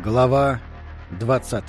Глава 20.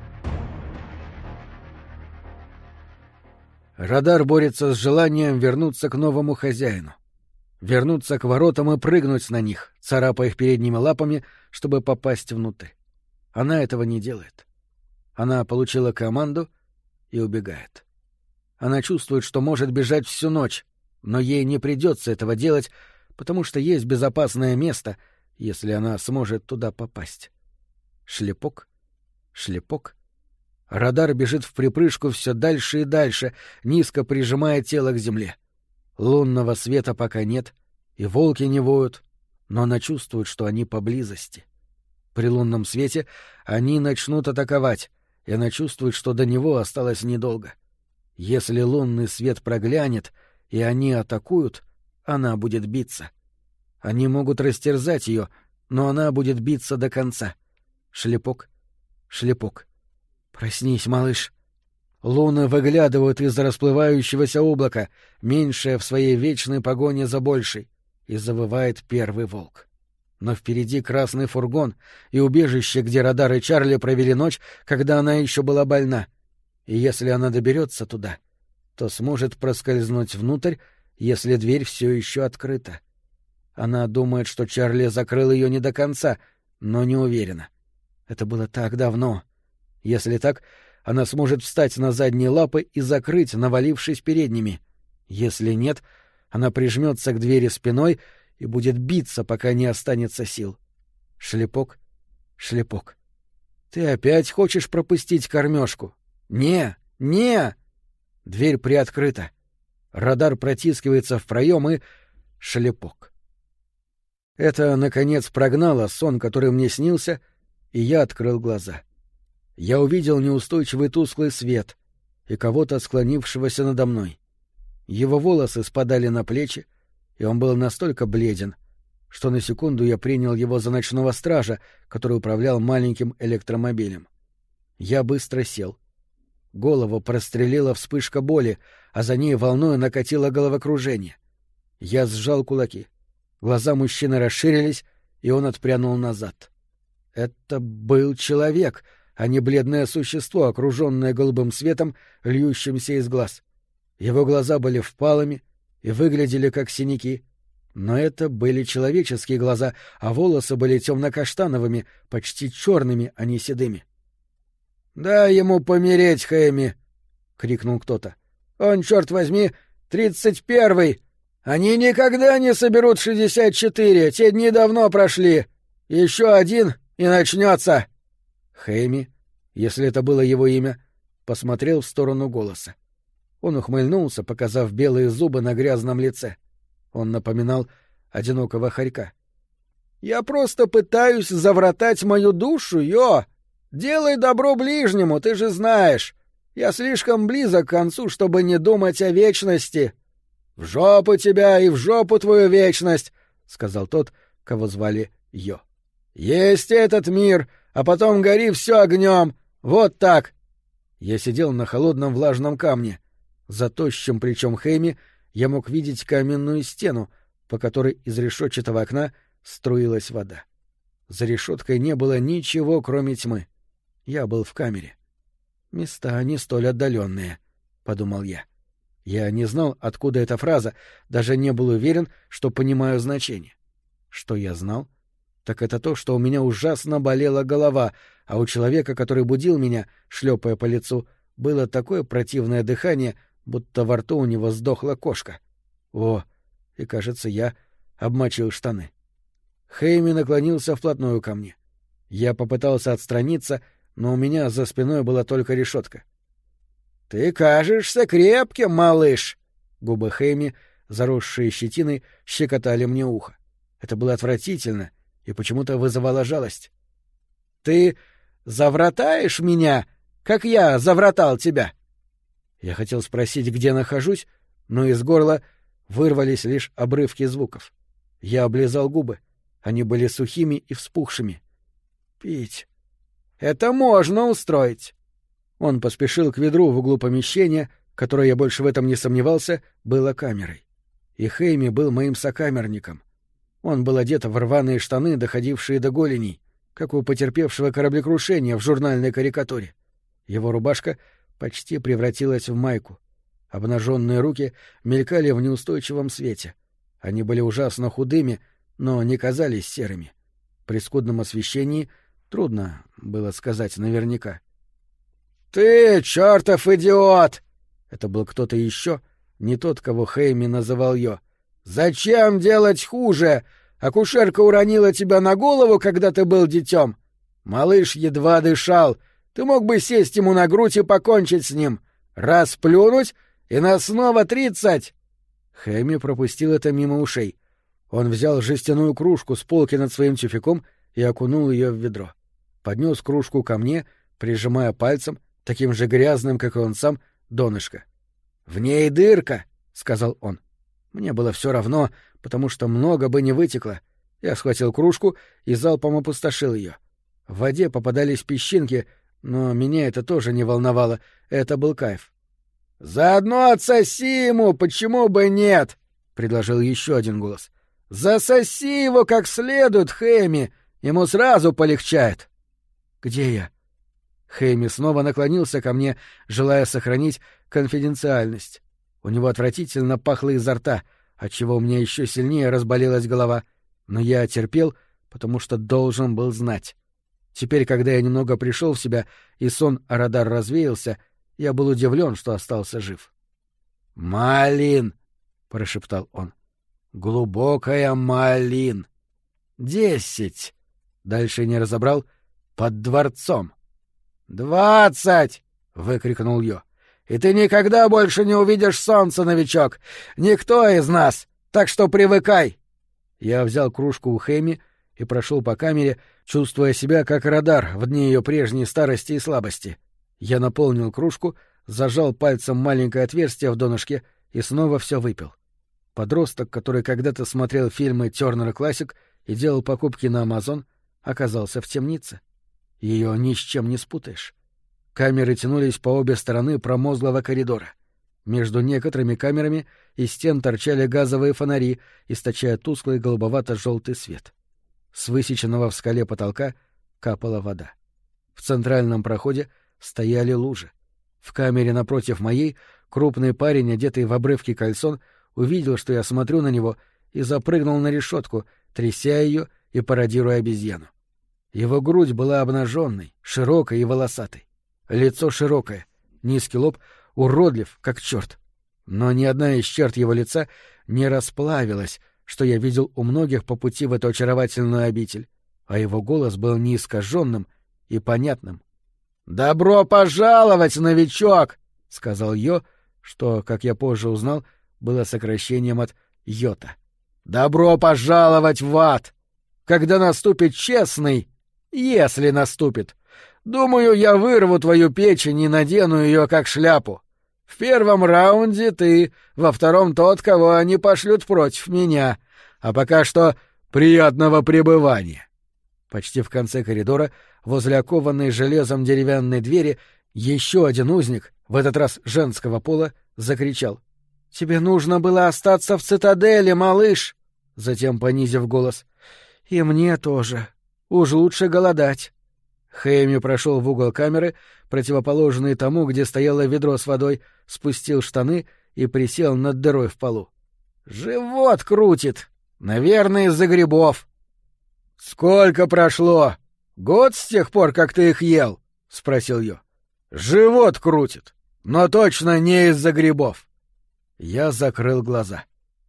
Радар борется с желанием вернуться к новому хозяину. Вернуться к воротам и прыгнуть на них, царапая их передними лапами, чтобы попасть внутрь. Она этого не делает. Она получила команду и убегает. Она чувствует, что может бежать всю ночь, но ей не придется этого делать, потому что есть безопасное место, если она сможет туда попасть. Шлепок, шлепок. Радар бежит вприпрыжку все дальше и дальше, низко прижимая тело к земле. Лунного света пока нет, и волки не воют, но она чувствует, что они поблизости. При лунном свете они начнут атаковать, и она чувствует, что до него осталось недолго. Если лунный свет проглянет, и они атакуют, она будет биться. Они могут растерзать ее, но она будет биться до конца. Шлепок, шлепок. «Проснись, малыш». Луны выглядывают из расплывающегося облака, меньшее в своей вечной погоне за большей, и завывает первый волк. Но впереди красный фургон и убежище, где Радар и Чарли провели ночь, когда она еще была больна. И если она доберется туда, то сможет проскользнуть внутрь, если дверь все еще открыта. Она думает, что Чарли закрыл ее не до конца, но не уверена. Это было так давно. Если так, она сможет встать на задние лапы и закрыть, навалившись передними. Если нет, она прижмется к двери спиной и будет биться, пока не останется сил. Шлепок, шлепок. «Ты опять хочешь пропустить кормежку?» «Не, не!» Дверь приоткрыта. Радар протискивается в проем и... шлепок. Это, наконец, прогнало сон, который мне снился, и я открыл глаза. Я увидел неустойчивый тусклый свет и кого-то склонившегося надо мной. Его волосы спадали на плечи, и он был настолько бледен, что на секунду я принял его за ночного стража, который управлял маленьким электромобилем. Я быстро сел. Голову прострелила вспышка боли, а за ней волной накатило головокружение. Я сжал кулаки. Глаза мужчины расширились, и он отпрянул назад. Это был человек, а не бледное существо, окруженное голубым светом, льющимся из глаз. Его глаза были впалыми и выглядели как синяки. Но это были человеческие глаза, а волосы были темно-каштановыми, почти черными, а не седыми. «Дай ему помереть, Хэми!» — крикнул кто-то. «Он, черт возьми, 31-й! Они никогда не соберут 64, те дни давно прошли! Еще один, и начнется!» Хэми, если это было его имя, посмотрел в сторону голоса. Он ухмыльнулся, показав белые зубы на грязном лице. Он напоминал одинокого хорька. «Я просто пытаюсь завратать мою душу, Йо! Делай добро ближнему, ты же знаешь! Я слишком близок к концу, чтобы не думать о вечности!» «В жопу тебя и в жопу твою вечность!» — сказал тот, кого звали Йо. «Есть этот мир, а потом гори все огнем! Вот так!» Я сидел на холодном влажном камне. За тощим плечом Хэми я мог видеть каменную стену, по которой из решетчатого окна струилась вода. За решеткой не было ничего, кроме тьмы. Я был в камере. «Места не столь отдаленные», — подумал я. Я не знал, откуда эта фраза, даже не был уверен, что понимаю значение. Что я знал, так это то, что у меня ужасно болела голова, а у человека, который будил меня, шлепая по лицу, было такое противное дыхание, будто во рту у него сдохла кошка. О, и, кажется, я обмочил штаны. Хэйми наклонился вплотную ко мне. Я попытался отстраниться, но у меня за спиной была только решетка. «Ты кажешься крепким, малыш!» Губы Хэйми, заросшие щетиной, щекотали мне ухо. Это было отвратительно и почему-то вызывало жалость. «Ты завратаешь меня, как я завратал тебя?» Я хотел спросить, где нахожусь, но из горла вырвались лишь обрывки звуков. Я облизал губы. Они были сухими и вспухшими. «Пить. Это можно устроить». Он поспешил к ведру в углу помещения, которое, я больше в этом не сомневался, было камерой. И Хэйми был моим сокамерником. Он был одет в рваные штаны, доходившие до голеней. как у потерпевшего кораблекрушения в журнальной карикатуре. Его рубашка почти превратилась в майку. Обнаженные руки мелькали в неустойчивом свете. Они были ужасно худыми, но не казались серыми. При скудном освещении трудно было сказать наверняка. «Ты, чертов идиот!» Это был кто-то еще, не тот, кого Хэйми называл Йо. «Зачем делать хуже? Акушерка уронила тебя на голову, когда ты был детем. Малыш едва дышал. Ты мог бы сесть ему на грудь и покончить с ним. Раз плюнуть, и нас снова 30!» Хэйми пропустил это мимо ушей. Он взял жестяную кружку с полки над своим тюфяком и окунул ее в ведро. Поднес кружку ко мне, прижимая пальцем, таким же грязным, как и он сам, донышко. «В ней дырка», — сказал он. Мне было все равно, потому что много бы не вытекло. Я схватил кружку и залпом опустошил ее. В воде попадались песчинки, но меня это тоже не волновало. Это был кайф. «Заодно отсоси ему, почему бы нет?» — предложил еще один голос. «Засоси его как следует, Хэми, ему сразу полегчает». «Где я?» Хэми снова наклонился ко мне, желая сохранить конфиденциальность. У него отвратительно пахло изо рта, отчего у меня еще сильнее разболелась голова. Но я терпел, потому что должен был знать. Теперь, когда я немного пришел в себя и сон о радар развеялся, я был удивлен, что остался жив. «Малин!» — прошептал он. «Глубокая малин! 10!» Дальше не разобрал. «Под дворцом!» 20! — выкрикнул Йо. «И ты никогда больше не увидишь солнца, новичок! Никто из нас! Так что привыкай!» Я взял кружку у Хэми и прошел по камере, чувствуя себя как радар в дни ее прежней старости и слабости. Я наполнил кружку, зажал пальцем маленькое отверстие в донышке и снова все выпил. Подросток, который когда-то смотрел фильмы Turner Classic и делал покупки на Amazon, оказался в темнице. Ее ни с чем не спутаешь. Камеры тянулись по обе стороны промозглого коридора. Между некоторыми камерами из стен торчали газовые фонари, источая тусклый голубовато-желтый свет. С высеченного в скале потолка капала вода. В центральном проходе стояли лужи. В камере напротив моей крупный парень, одетый в обрывки кальсон, увидел, что я смотрю на него, и запрыгнул на решетку, тряся ее и пародируя обезьяну. Его грудь была обнаженной, широкой и волосатой. Лицо широкое, низкий лоб уродлив, как черт. Но ни одна из черт его лица не расплавилась, что я видел у многих по пути в эту очаровательную обитель, а его голос был неискаженным и понятным. «Добро пожаловать, новичок!» — сказал Йо, что, как я позже узнал, было сокращением от Йота. «Добро пожаловать в ад! Когда наступит честный, если наступит, думаю, я вырву твою печень и надену ее как шляпу. В первом раунде ты, во втором тот, кого они пошлют против меня. А пока что приятного пребывания». Почти в конце коридора, возле окованной железом деревянной двери, еще один узник, в этот раз женского пола, закричал: «Тебе нужно было остаться в цитадели, малыш!» Затем, понизив голос: «И мне тоже. Уж лучше голодать». Хэйми прошел в угол камеры, противоположный тому, где стояло ведро с водой, спустил штаны и присел над дырой в полу. «Живот крутит! Наверное, из-за грибов». «Сколько прошло? Год с тех пор, как ты их ел?» — спросил Йо. «Живот крутит, но точно не из-за грибов». Я закрыл глаза.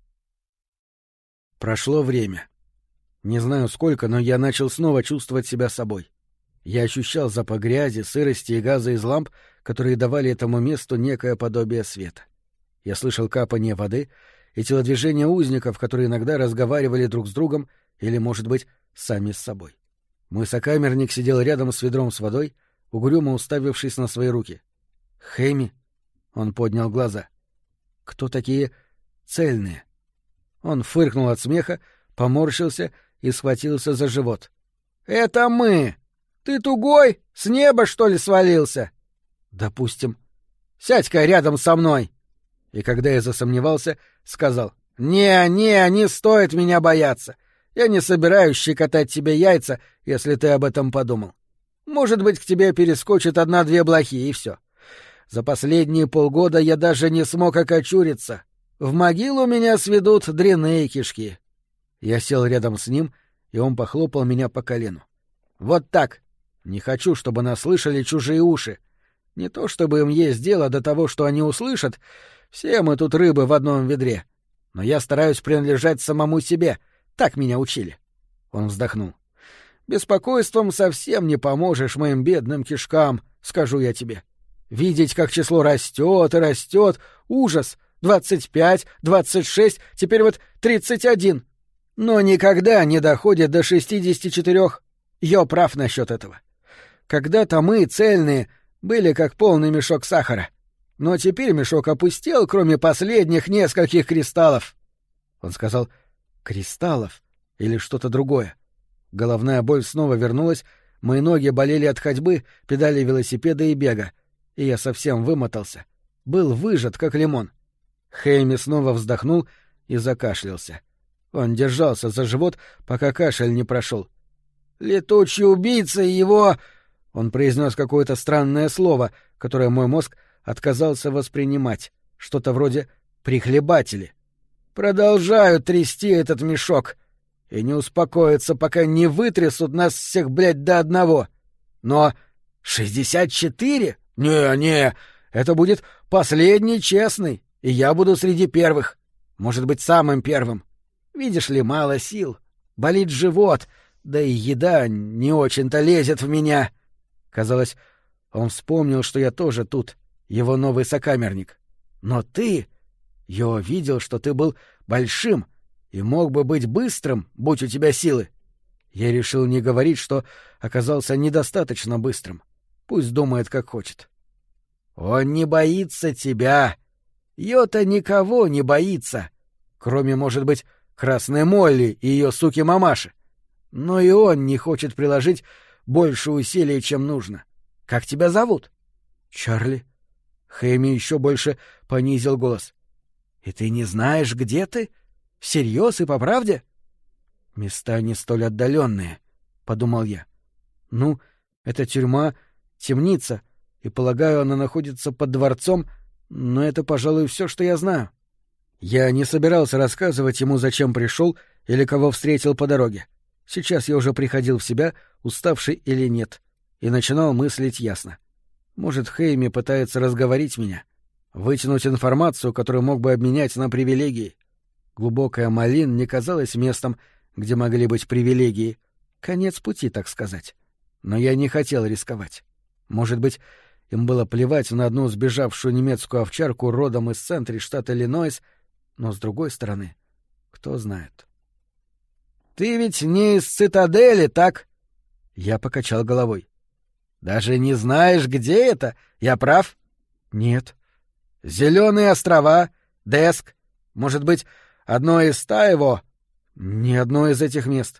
Прошло время. Не знаю сколько, но я начал снова чувствовать себя собой. Я ощущал запах грязи, сырости и газа из ламп, которые давали этому месту некое подобие света. Я слышал капание воды и телодвижения узников, которые иногда разговаривали друг с другом или, может быть, сами с собой. Мой сокамерник сидел рядом с ведром с водой, угрюмо уставившись на свои руки. «Хэми?» — он поднял глаза. «Кто такие цельные?» Он фыркнул от смеха, поморщился и схватился за живот. «Это мы! Ты тугой? С неба, что ли, свалился?» «Допустим. Сядь-ка рядом со мной!» И когда я засомневался, сказал: «Не стоит меня бояться. Я не собираюсь щекотать тебе яйца, если ты об этом подумал. Может быть, к тебе перескочит 1-2 блохи, и все. За последние полгода я даже не смог окочуриться. В могилу меня сведут дрянные кишки». Я сел рядом с ним, и он похлопал меня по колену. «Вот так. Не хочу, чтобы нас слышали чужие уши. Не то чтобы им есть дело до того, что они услышат. Все мы тут рыбы в одном ведре. Но я стараюсь принадлежать самому себе. Так меня учили». Он вздохнул. «Беспокойством совсем не поможешь моим бедным кишкам, скажу я тебе. Видеть, как число растет и растет, ужас. 25, 26, теперь вот 31. Но никогда не доходит до 64. Я прав насчет этого. Когда-то мы, цельные, были как полный мешок сахара. Но теперь мешок опустел, кроме последних нескольких кристаллов». Он сказал «кристаллов» или что-то другое. Головная боль снова вернулась, мои ноги болели от ходьбы, педали велосипеда и бега, и я совсем вымотался. Был выжат, как лимон. Хэйми снова вздохнул и закашлялся. Он держался за живот, пока кашель не прошел. «Летучий убийца и его...» Он произнес какое-то странное слово, которое мой мозг отказался воспринимать. Что-то вроде «прихлебатели». «Продолжают трясти этот мешок. И не успокоятся, пока не вытрясут нас всех, блядь, до одного. Но 64? Не, это будет последний честный, и я буду среди первых. Может быть, самым первым. Видишь ли, мало сил. Болит живот, да и еда не очень-то лезет в меня». Казалось, он вспомнил, что я тоже тут, его новый сокамерник. «Но ты... Я видел, что ты был большим и мог бы быть быстрым, будь у тебя силы». Я решил не говорить, что оказался недостаточно быстрым. Пусть думает, как хочет. «Он не боится тебя. Йота никого не боится, кроме, может быть, Красной Молли и ее суки-мамаши. Но и он не хочет приложить больше усилий, чем нужно. Как тебя зовут?» «Чарли». Хэми еще больше понизил голос. «И ты не знаешь, где ты? Всерьез и по правде?» «Места не столь отдаленные», — подумал я. «Ну, это тюрьма, темница, и, полагаю, она находится под дворцом, но это, пожалуй, все, что я знаю». Я не собирался рассказывать ему, зачем пришел или кого встретил по дороге. Сейчас я уже приходил в себя, уставший или нет, и начинал мыслить ясно. Может, Хэйми пытается разговорить меня, вытянуть информацию, которую мог бы обменять на привилегии. Глубокая Малин не казалась местом, где могли быть привилегии. Конец пути, так сказать. Но я не хотел рисковать. Может быть, им было плевать на одну сбежавшую немецкую овчарку родом из центра штата Иллинойс, но, с другой стороны, кто знает. «Ты ведь не из цитадели, так?» Я покачал головой. «Даже не знаешь, где это? Я прав?» «Нет». «Зеленые острова? Деск? Может быть, одно из ста его?» «Ни одно из этих мест».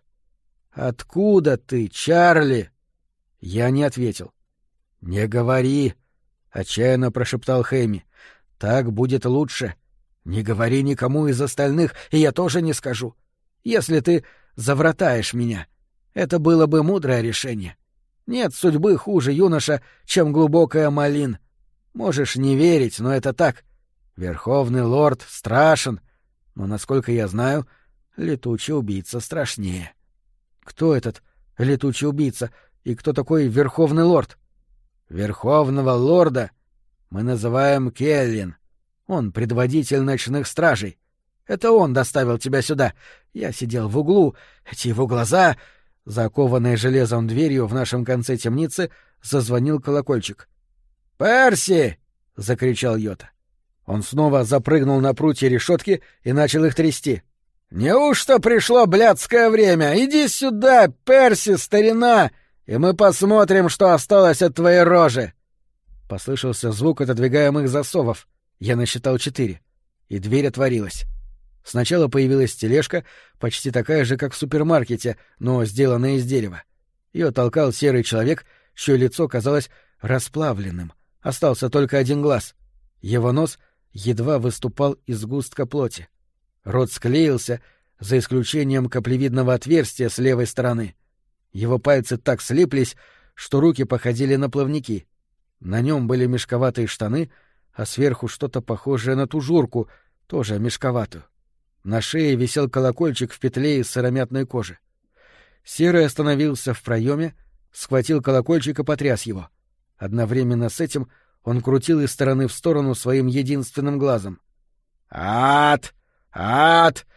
«Откуда ты, Чарли?» Я не ответил. «Не говори», — отчаянно прошептал Хэйми. «Так будет лучше. Не говори никому из остальных, и я тоже не скажу. Если ты завратаешь меня, это было бы мудрое решение. Нет судьбы хуже, юноша, чем глубокая Малин. Можешь не верить, но это так. Верховный лорд страшен, но, насколько я знаю, летучий убийца страшнее». «Кто этот летучий убийца и кто такой Верховный лорд?» «Верховного лорда мы называем Келлин. Он предводитель ночных стражей. Это он доставил тебя сюда. Я сидел в углу, эти его глаза...» За окованной железом дверью в нашем конце темницы зазвонил колокольчик. «Перси!» — закричал Йота. Он снова запрыгнул на прутья решетки и начал их трясти. «Неужто пришло блядское время? Иди сюда, Перси, старина, и мы посмотрим, что осталось от твоей рожи!» Послышался звук отодвигаемых засовов. Я насчитал 4, и дверь отворилась. Сначала появилась тележка, почти такая же, как в супермаркете, но сделанная из дерева. Ее толкал серый человек, чье лицо казалось расплавленным. Остался только один глаз. Его нос едва выступал из сгустка плоти. Рот склеился, за исключением каплевидного отверстия с левой стороны. Его пальцы так слиплись, что руки походили на плавники. На нем были мешковатые штаны, а сверху что-то похожее на тужурку, тоже мешковатую. На шее висел колокольчик в петле из сыромятной кожи. Серый остановился в проеме, схватил колокольчик и потряс его. Одновременно с этим он крутил из стороны в сторону своим единственным глазом. «Ад! Ад!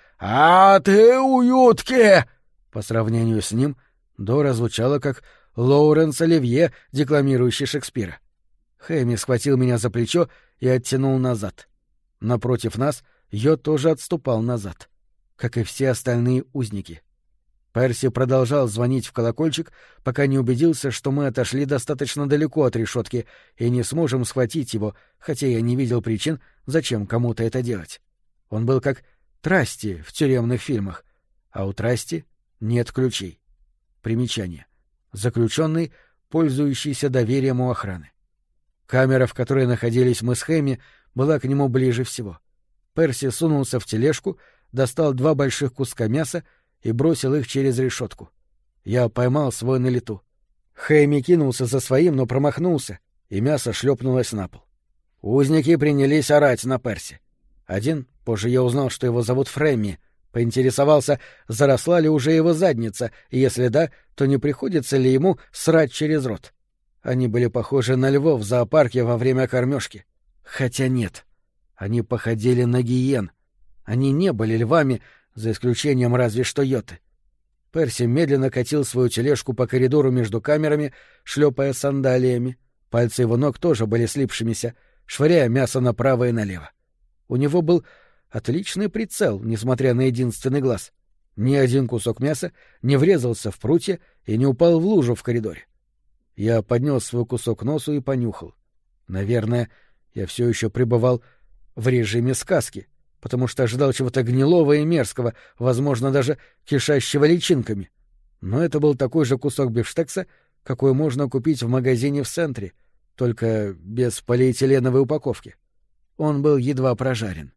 Ад и уютки!» По сравнению с ним Дора звучала как Лоуренс Оливье, декламирующий Шекспира. Хэмми схватил меня за плечо и оттянул назад. Напротив нас Йо тоже отступал назад, как и все остальные узники. Перси продолжал звонить в колокольчик, пока не убедился, что мы отошли достаточно далеко от решетки и не сможем схватить его, хотя я не видел причин, зачем кому-то это делать. Он был как Трасти в тюремных фильмах, а у Трасти нет ключей. Примечание. Заключенный, пользующийся доверием у охраны. Камера, в которой находились мы с Хэмми, была к нему ближе всего. Перси сунулся в тележку, достал 2 больших куска мяса и бросил их через решетку. Я поймал свой на лету. Хэмми кинулся за своим, но промахнулся, и мясо шлепнулось на пол. Узники принялись орать на Перси. Один, позже я узнал, что его зовут Фрэмми, поинтересовался, заросла ли уже его задница, и если да, то не приходится ли ему срать через рот. Они были похожи на львов в зоопарке во время кормежки. Хотя нет, они походили на гиен. Они не были львами, за исключением разве что Йоты. Перси медленно катил свою тележку по коридору между камерами, шлепая сандалиями. Пальцы его ног тоже были слипшимися, швыряя мясо направо и налево. У него был отличный прицел, несмотря на единственный глаз. Ни один кусок мяса не врезался в прутья и не упал в лужу в коридоре. Я поднес свой кусок к носу и понюхал. Наверное, я все еще пребывал в режиме сказки, потому что ожидал чего-то гнилого и мерзкого, возможно, даже кишащего личинками. Но это был такой же кусок бифштекса, какой можно купить в магазине в центре, только без полиэтиленовой упаковки. Он был едва прожарен.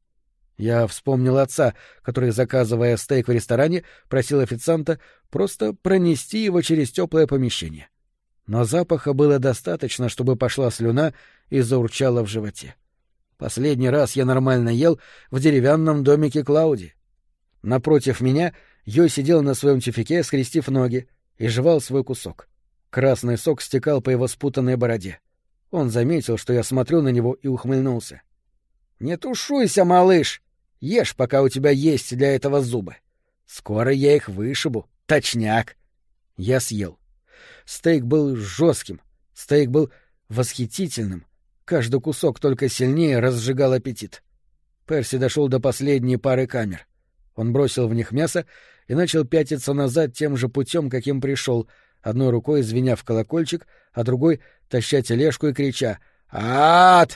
Я вспомнил отца, который, заказывая стейк в ресторане, просил официанта просто пронести его через теплое помещение. Но запаха было достаточно, чтобы пошла слюна и заурчала в животе. Последний раз я нормально ел в деревянном домике Клауди. Напротив меня Йо сидел на своем тюфяке, скрестив ноги, и жевал свой кусок. Красный сок стекал по его спутанной бороде. Он заметил, что я смотрю на него, и ухмыльнулся. «Не тушуйся, малыш! Ешь, пока у тебя есть для этого зубы. Скоро я их вышибу. Точняк!» Я съел. Стейк был жестким, стейк был восхитительным. Каждый кусок только сильнее разжигал аппетит. Перси дошел до последней пары камер. Он бросил в них мясо и начал пятиться назад тем же путем, каким пришел, одной рукой звеня в колокольчик, а другой таща тележку и крича «Ад!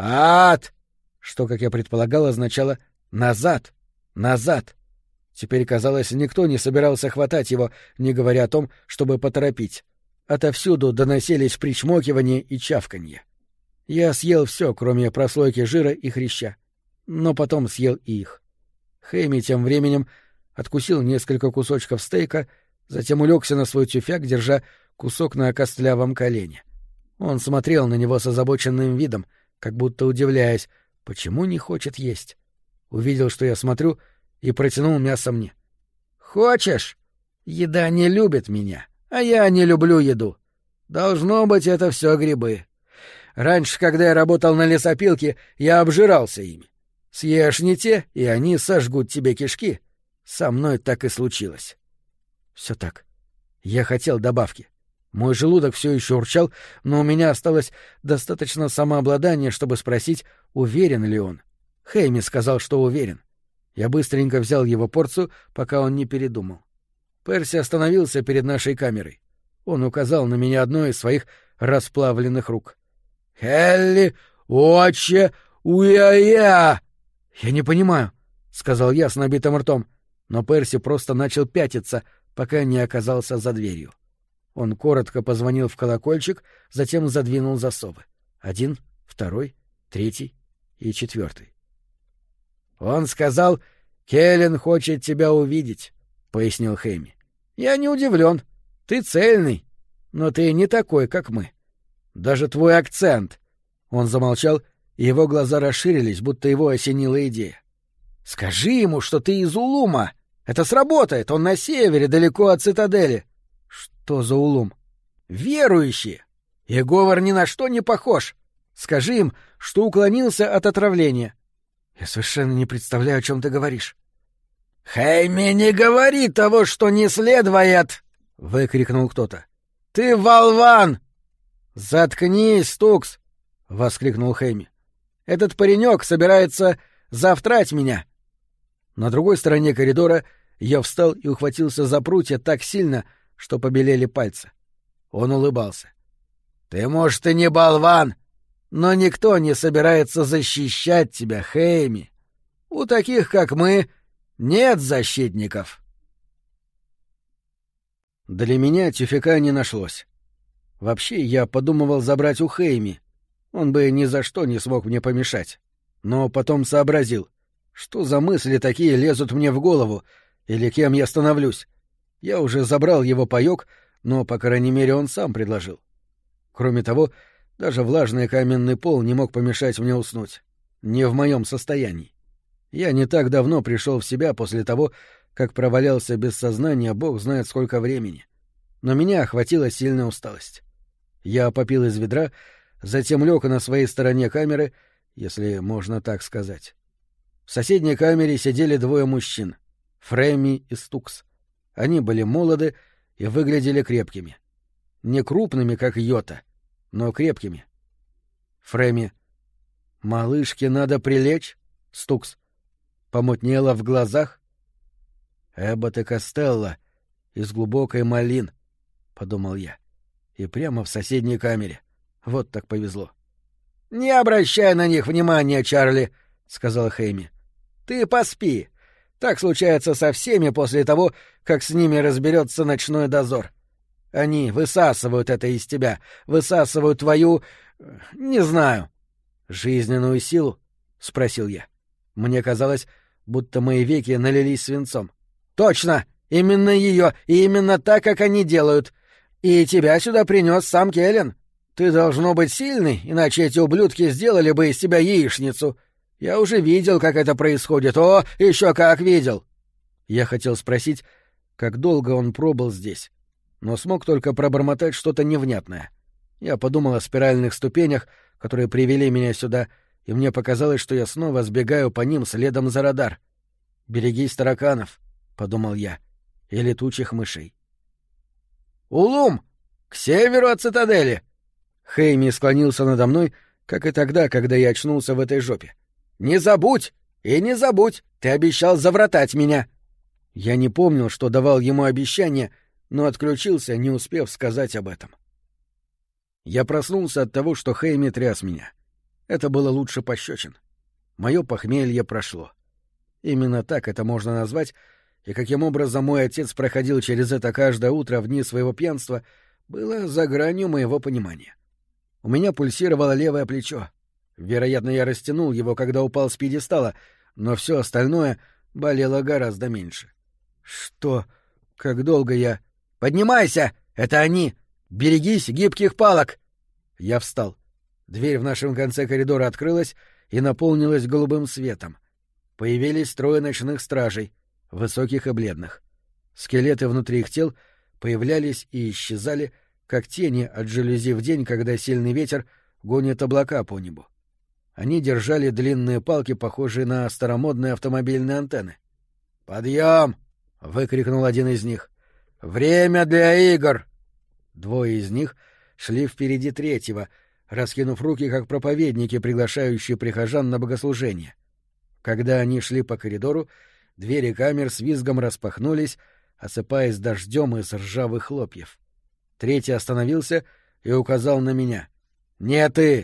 Ад!», что, как я предполагал, означало «назад! Назад!». Теперь, казалось, никто не собирался хватать его, не говоря о том, чтобы поторопить. Отовсюду доносились причмокивания и чавканье. Я съел все, кроме прослойки жира и хряща, но потом съел и их. Хэмми тем временем откусил несколько кусочков стейка, затем улегся на свой тюфяк, держа кусок на костлявом колене. Он смотрел на него с озабоченным видом, как будто удивляясь, почему не хочет есть. Увидел, что я смотрю, и протянул мясо мне. «Хочешь? Еда не любит меня, а я не люблю еду. Должно быть, это все грибы. Раньше, когда я работал на лесопилке, я обжирался ими. Съешь не те, и они сожгут тебе кишки. Со мной так и случилось». Все так. Я хотел добавки. Мой желудок все еще урчал, но у меня осталось достаточно самообладания, чтобы спросить, уверен ли он. Хейми сказал, что уверен. Я быстренько взял его порцию, пока он не передумал. Перси остановился перед нашей камерой. Он указал на меня одной из своих расплавленных рук. «Хелли, отче, уя-я!» «Я не понимаю», — сказал я с набитым ртом, но Перси просто начал пятиться, пока не оказался за дверью. Он коротко позвонил в колокольчик, затем задвинул засовы. 1, 2, 3 и 4. Он сказал «Келлен хочет тебя увидеть», — пояснил Хэми. «Я не удивлен. Ты цельный, но ты не такой, как мы. Даже твой акцент». Он замолчал, и его глаза расширились, будто его осенила идея. «Скажи ему, что ты из Улума. Это сработает, он на севере, далеко от цитадели». «Что за Улум?» «Верующие. И говор ни на что не похож. Скажи им, что уклонился от отравления». «Я совершенно не представляю, о чем ты говоришь». «Хайме, не говори того, что не следует!» — выкрикнул кто-то. «Ты болван!» «Заткнись, Стукс!» — воскликнул Хэми. «Этот паренек собирается завтрать меня». На другой стороне коридора я встал и ухватился за прутья так сильно, что побелели пальцы. Он улыбался. «Ты, может, и не болван, но никто не собирается защищать тебя, Хэми. У таких, как мы, нет защитников». Для меня тюфяка не нашлось. Вообще, я подумывал забрать у Хэми. Он бы ни за что не смог мне помешать. Но потом сообразил, что за мысли такие лезут мне в голову, или кем я становлюсь. Я уже забрал его паёк, но, по крайней мере, он сам предложил. Кроме того, даже влажный каменный пол не мог помешать мне уснуть. Не в моем состоянии. Я не так давно пришел в себя после того, как провалялся без сознания бог знает сколько времени. Но меня охватила сильная усталость. Я попил из ведра, затем лег на своей стороне камеры, если можно так сказать. В соседней камере сидели двое мужчин — Фрэмми и Стукс. Они были молоды и выглядели крепкими. Не крупными, как Йота, но крепкими. Фрэмми: «Малышке надо прилечь?» Стукс: «Помутнело в глазах?» «Эббот и Костелло из глубокой Малин», — подумал я. И прямо в соседней камере. Вот так повезло. «Не обращай на них внимания, Чарли», — сказал Хэми. «Ты поспи. Так случается со всеми после того, как с ними разберется ночной дозор. Они высасывают это из тебя, высасывают твою... не знаю». «Жизненную силу?» — спросил я. Мне казалось, будто мои веки налились свинцом. «Точно! Именно ее, и именно так, как они делают. И тебя сюда принес сам Келлен. Ты должно быть сильный, иначе эти ублюдки сделали бы из тебя яичницу. Я уже видел, как это происходит. О, еще как видел!» Я хотел спросить, как долго он пробыл здесь, но смог только пробормотать что-то невнятное. Я подумал о спиральных ступенях, которые привели меня сюда, и мне показалось, что я снова сбегаю по ним следом за радар. «Берегись тараканов», — подумал я, — «и летучих мышей». «Улум! К северу от цитадели!» Хэйми склонился надо мной, как и тогда, когда я очнулся в этой жопе. «Не забудь! И не забудь! Ты обещал завратать меня!» Я не помнил, что давал ему обещание, но отключился, не успев сказать об этом. Я проснулся от того, что Хэйми тряс меня. Это было лучше пощечин. Мое похмелье прошло. Именно так это можно назвать, и каким образом мой отец проходил через это каждое утро в дни своего пьянства, было за гранью моего понимания. У меня пульсировало левое плечо. Вероятно, я растянул его, когда упал с пьедестала, но все остальное болело гораздо меньше. Что? Как долго я... «Поднимайся! Это они! Берегись гибких палок!» Я встал. Дверь в нашем конце коридора открылась и наполнилась голубым светом. Появились трое ночных стражей, высоких и бледных. Скелеты внутри их тел появлялись и исчезали, как тени от жалюзи в день, когда сильный ветер гонит облака по небу. Они держали длинные палки, похожие на старомодные автомобильные антенны. «Подъем!» — выкрикнул один из них. «Время для игр!» Двое из них шли впереди третьего, раскинув руки, как проповедники, приглашающие прихожан на богослужение. Когда они шли по коридору, двери камер с визгом распахнулись, осыпаясь дождем из ржавых хлопьев. Третий остановился и указал на меня. «Не ты!»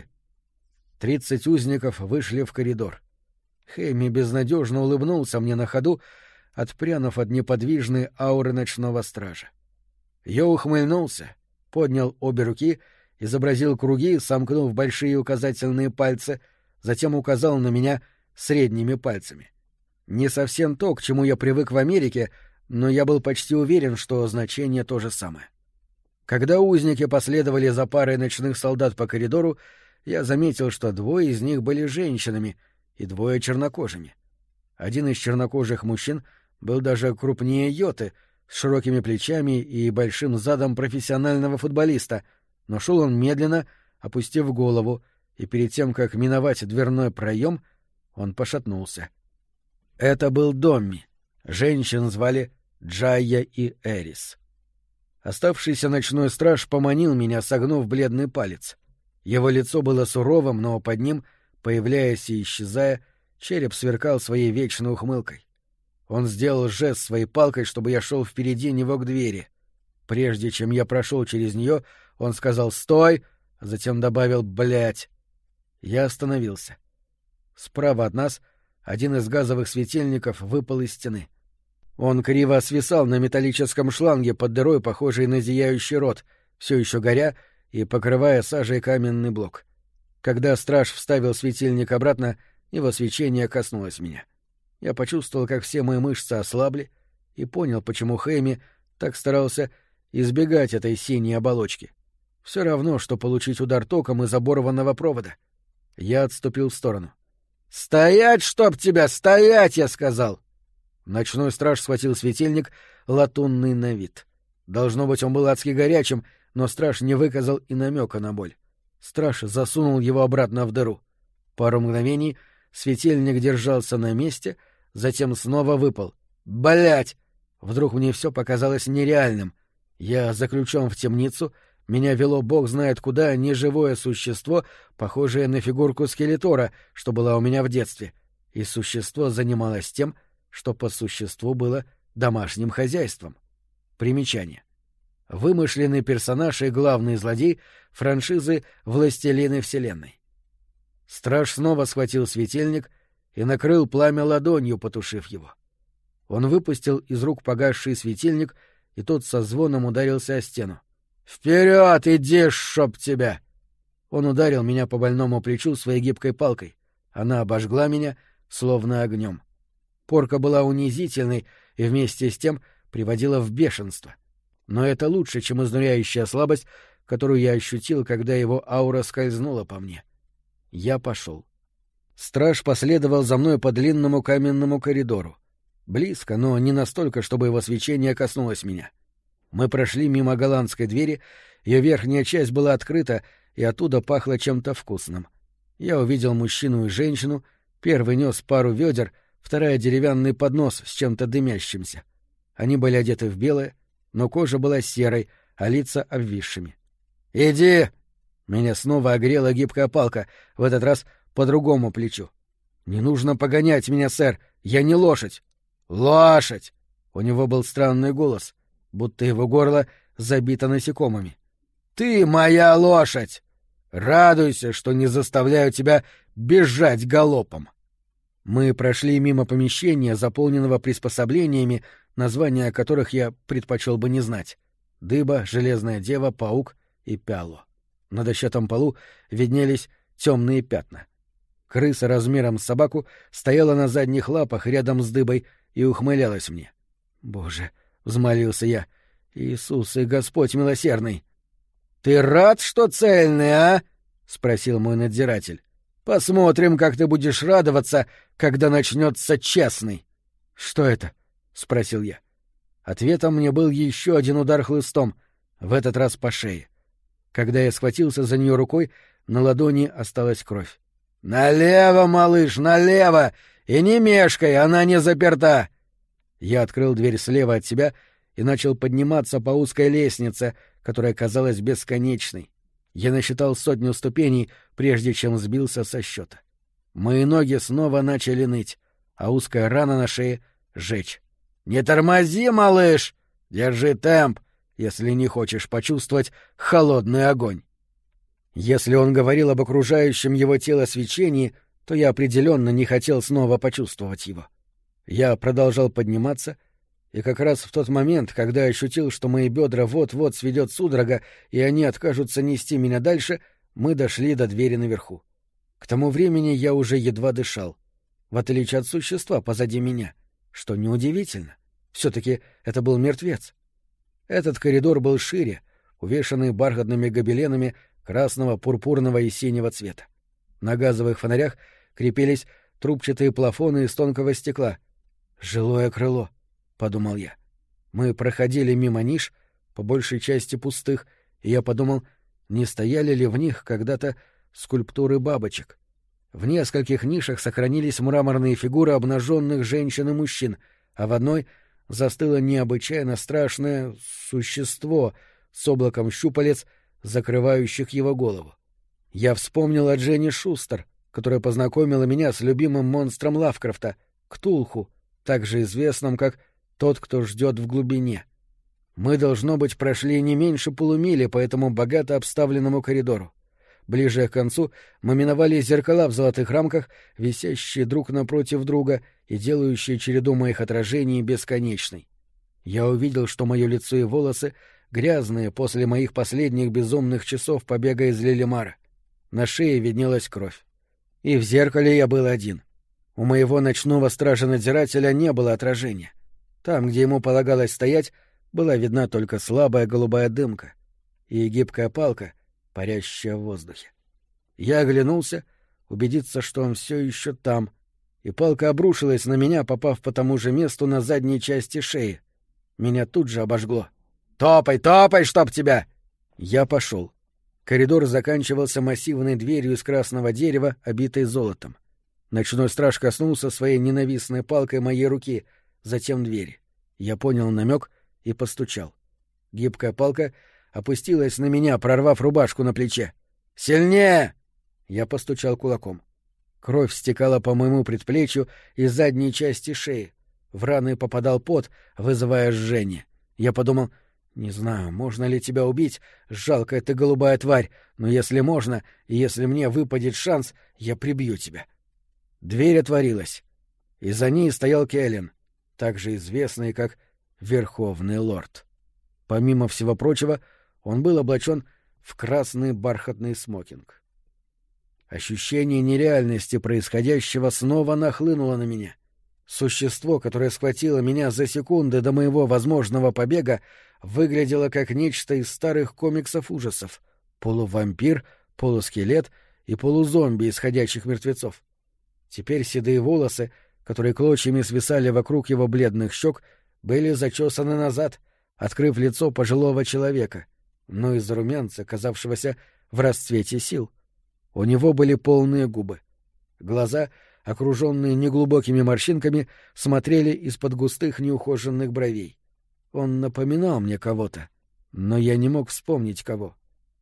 30 узников вышли в коридор. Хэми безнадежно улыбнулся мне на ходу, отпрянув от неподвижной ауры ночного стража. Я ухмыльнулся, поднял обе руки, изобразил круги, сомкнув большие указательные пальцы, затем указал на меня средними пальцами. Не совсем то, к чему я привык в Америке, но я был почти уверен, что значение то же самое. Когда узники последовали за парой ночных солдат по коридору, я заметил, что двое из них были женщинами и двое чернокожими. Один из чернокожих мужчин был даже крупнее Йоты, с широкими плечами и большим задом профессионального футболиста, но шел он медленно, опустив голову, и перед тем, как миновать дверной проем, он пошатнулся. Это был Домми. Женщин звали Джайя и Эрис. Оставшийся ночной страж поманил меня, согнув бледный палец. Его лицо было суровым, но под ним, появляясь и исчезая, череп сверкал своей вечной ухмылкой. Он сделал жест своей палкой, чтобы я шел впереди него к двери. Прежде чем я прошел через нее, он сказал «Стой!», а затем добавил «Блядь!». Я остановился. Справа от нас один из газовых светильников выпал из стены. Он криво свисал на металлическом шланге под дырой, похожей на зияющий рот, все еще горя и покрывая сажей каменный блок. Когда страж вставил светильник обратно, его свечение коснулось меня. Я почувствовал, как все мои мышцы ослабли, и понял, почему Хэми так старался избегать этой синей оболочки. Все равно, что получить удар током из оборванного провода. Я отступил в сторону. «Стоять, чтоб тебя! Стоять!» — я сказал. Ночной страж схватил светильник, латунный на вид. Должно быть, он был адски горячим, но страж не выказал и намека на боль. Страж засунул его обратно в дыру. Пару мгновений светильник держался на месте, затем снова выпал. «Блядь!» Вдруг мне все показалось нереальным. Я заключен в темницу, меня вело бог знает куда неживое существо, похожее на фигурку Скелетора, что была у меня в детстве. И существо занималось тем, что по существу было домашним хозяйством. Примечание. Вымышленный персонаж и главный злодей франшизы «Властелины вселенной». Страж снова схватил светильник и накрыл пламя ладонью, потушив его. Он выпустил из рук погасший светильник, и тот со звоном ударился о стену. «Вперед, иди, чтоб тебя!» Он ударил меня по больному плечу своей гибкой палкой. Она обожгла меня, словно огнем. Порка была унизительной и вместе с тем приводила в бешенство. Но это лучше, чем изнуряющая слабость, которую я ощутил, когда его аура скользнула по мне. Я пошел. Страж последовал за мной по длинному каменному коридору. Близко, но не настолько, чтобы его свечение коснулось меня. Мы прошли мимо голландской двери, ее верхняя часть была открыта, и оттуда пахло чем-то вкусным. Я увидел мужчину и женщину, первый нес пару ведер, вторая — деревянный поднос с чем-то дымящимся. Они были одеты в белое, но кожа была серой, а лица обвисшими. «Иди!» Меня снова огрела гибкая палка, в этот раз по другому плечу. «Не нужно погонять меня, сэр, я не лошадь!» «Лошадь!» У него был странный голос, будто его горло забито насекомыми. «Ты моя лошадь! Радуйся, что не заставляю тебя бежать галопом!» Мы прошли мимо помещения, заполненного приспособлениями, названия которых я предпочел бы не знать. Дыба, железная дева, паук и пяло. На дощатом полу виднелись темные пятна. Крыса размером с собаку стояла на задних лапах рядом с дыбой и ухмылялась мне. «Боже!» — взмолился я. «Иисус и Господь милосердный!» «Ты рад, что цельный, а?» — спросил мой надзиратель. «Посмотрим, как ты будешь радоваться, когда начнется честный». «Что это?» — спросил я. Ответом мне был еще один удар хлыстом, в этот раз по шее. Когда я схватился за нее рукой, на ладони осталась кровь. «Налево, малыш, налево! И не мешкай, она не заперта!» Я открыл дверь слева от себя и начал подниматься по узкой лестнице, которая казалась бесконечной. Я насчитал 100 ступеней, прежде чем сбился со счета. Мои ноги снова начали ныть, а узкая рана на шее — жечь. «Не тормози, малыш! Держи темп, если не хочешь почувствовать холодный огонь!» Если он говорил об окружающем его тело свечении, то я определенно не хотел снова почувствовать его. Я продолжал подниматься, и как раз в тот момент, когда я ощутил, что мои бедра вот-вот сведет судорога, и они откажутся нести меня дальше, мы дошли до двери наверху. К тому времени я уже едва дышал. в отличие от существа позади меня, что неудивительно. Все-таки это был мертвец. Этот коридор был шире, увешанный бархатными гобеленами красного, пурпурного и синего цвета. На газовых фонарях крепились трубчатые плафоны из тонкого стекла. «Жилое крыло», — подумал я. Мы проходили мимо ниш, по большей части пустых, и я подумал, не стояли ли в них когда-то скульптуры бабочек. В нескольких нишах сохранились мраморные фигуры обнаженных женщин и мужчин, а в одной застыло необычайно страшное существо с облаком щупалец, закрывающих его голову. Я вспомнил о Дженни Шустер, которая познакомила меня с любимым монстром Лавкрафта — Ктулху, также известным как «Тот, кто ждет в глубине». Мы, должно быть, прошли не меньше полумили по этому богато обставленному коридору. Ближе к концу мы миновали зеркала в золотых рамках, висящие друг напротив друга и делающие череду моих отражений бесконечной. Я увидел, что мое лицо и волосы грязные после моих последних безумных часов побега из Лилимара. На шее виднелась кровь. И в зеркале я был один. У моего ночного стража-надзирателя не было отражения. Там, где ему полагалось стоять, была видна только слабая голубая дымка и гибкая палка, парящая в воздухе. Я оглянулся, убедиться, что он все еще там, и палка обрушилась на меня, попав по тому же месту на задней части шеи. Меня тут же обожгло. «Топай, топай, чтоб тебя!» Я пошел. Коридор заканчивался массивной дверью из красного дерева, обитой золотом. Ночной страж коснулся своей ненавистной палкой моей руки, затем двери. Я понял намек и постучал. Гибкая палка опустилась на меня, прорвав рубашку на плече. «Сильнее!» Я постучал кулаком. Кровь стекала по моему предплечью из задней части шеи. В раны попадал пот, вызывая жжение. Я подумал, не знаю, можно ли тебя убить, жалкая ты голубая тварь, но если можно, и если мне выпадет шанс, я прибью тебя. Дверь отворилась, и за ней стоял Келлен, также известный как Верховный Лорд. Помимо всего прочего, он был облачен в красный бархатный смокинг. Ощущение нереальности происходящего снова нахлынуло на меня. Существо, которое схватило меня за секунды до моего возможного побега, выглядело как нечто из старых комиксов ужасов — полувампир, полускелет и полузомби из ходячих мертвецов. Теперь седые волосы, которые клочьями свисали вокруг его бледных щек, были зачесаны назад, открыв лицо пожилого человека, но из-за румянца, казавшегося в расцвете сил. У него были полные губы. Глаза, окруженные неглубокими морщинками, смотрели из-под густых неухоженных бровей. Он напоминал мне кого-то, но я не мог вспомнить кого.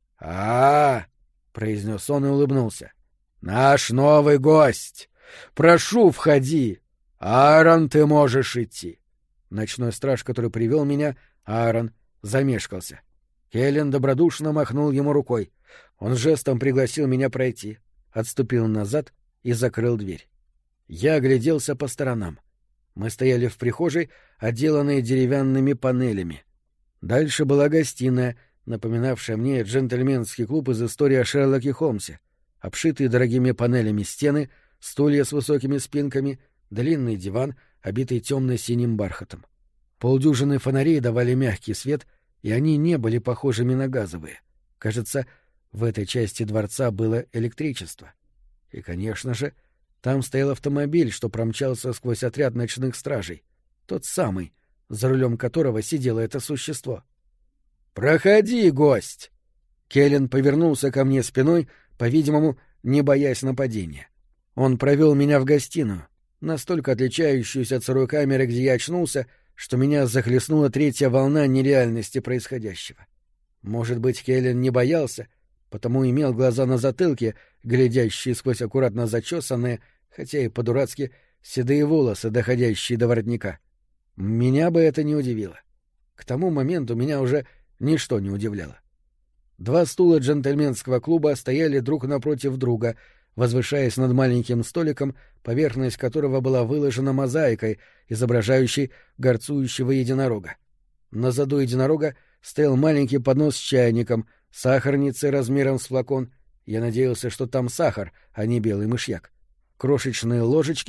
Произнес он и улыбнулся. «Наш новый гость! Прошу, входи! Аарон, ты можешь идти!» Ночной страж, который привел меня, Аарон, замешкался. Келлен добродушно махнул ему рукой. Он жестом пригласил меня пройти, отступил назад и закрыл дверь. Я огляделся по сторонам. Мы стояли в прихожей, отделанной деревянными панелями. Дальше была гостиная, напоминавшая мне джентльменский клуб из истории о Шерлоке Холмсе. Обшитые дорогими панелями стены, стулья с высокими спинками, длинный диван, обитый темно-синим бархатом. Полдюжины фонарей давали мягкий свет, и они не были похожими на газовые. Кажется, в этой части дворца было электричество. И, конечно же, там стоял автомобиль, что промчался сквозь отряд ночных стражей. Тот самый, за рулем которого сидело это существо. «Проходи, гость!» Келлен повернулся ко мне спиной, по-видимому, не боясь нападения. Он провел меня в гостиную, настолько отличающуюся от сырой камеры, где я очнулся, что меня захлестнула третья волна нереальности происходящего. Может быть, Келлен не боялся, потому имел глаза на затылке, глядящие сквозь аккуратно зачесанные, хотя и по-дурацки, седые волосы, доходящие до воротника. Меня бы это не удивило. К тому моменту меня уже ничто не удивляло. Два стула джентльменского клуба стояли друг напротив друга, возвышаясь над маленьким столиком, поверхность которого была выложена мозаикой, изображающей горцующего единорога. На заду единорога стоял маленький поднос с чайником, сахарницей размером с флакон. Я надеялся, что там сахар, а не белый мышьяк. Крошечные ложечки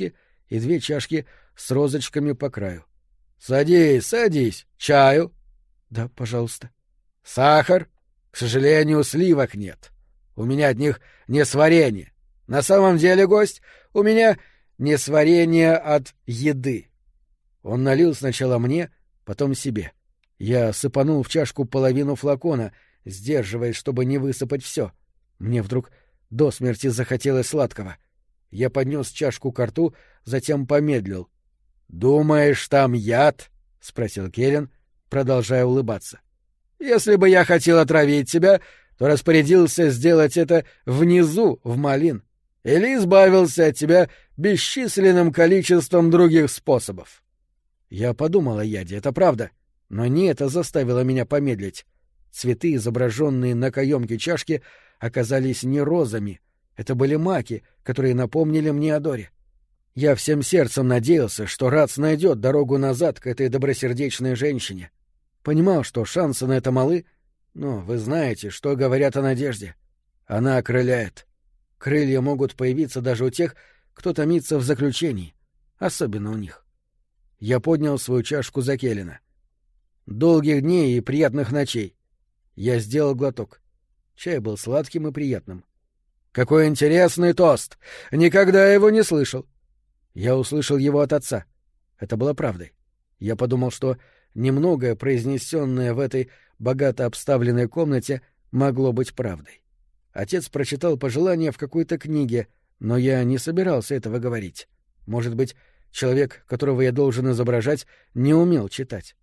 и 2 чашки с розочками по краю. «Садись, садись. Чаю?» «Да, пожалуйста». «Сахар? К сожалению, сливок нет. У меня от них несварение. На самом деле, гость, у меня несварение от еды». Он налил сначала мне, потом себе. Я сыпанул в чашку половину флакона, сдерживаясь, чтобы не высыпать все. Мне вдруг до смерти захотелось сладкого. Я поднес чашку ко рту, затем помедлил. «Думаешь, там яд?» — спросил Келлен, продолжая улыбаться. «Если бы я хотел отравить тебя, то распорядился сделать это внизу, в Малин, или избавился от тебя бесчисленным количеством других способов». Я подумал о яде, это правда, но не это заставило меня помедлить. Цветы, изображенные на каемке чашки, оказались не розами. Это были маки, которые напомнили мне о Доре. Я всем сердцем надеялся, что Рац найдет дорогу назад к этой добросердечной женщине. Понимал, что шансы на это малы, но вы знаете, что говорят о надежде. Она окрыляет. Крылья могут появиться даже у тех, кто томится в заключении, особенно у них. Я поднял свою чашку за Келлена. «Долгих дней и приятных ночей». Я сделал глоток. Чай был сладким и приятным. «Какой интересный тост! Никогда его не слышал!» Я услышал его от отца. Это было правдой. Я подумал, что немногое, произнесенное в этой богато обставленной комнате, могло быть правдой. Отец прочитал пожелание в какой-то книге, но я не собирался этого говорить. Может быть, человек, которого я должен изображать, не умел читать.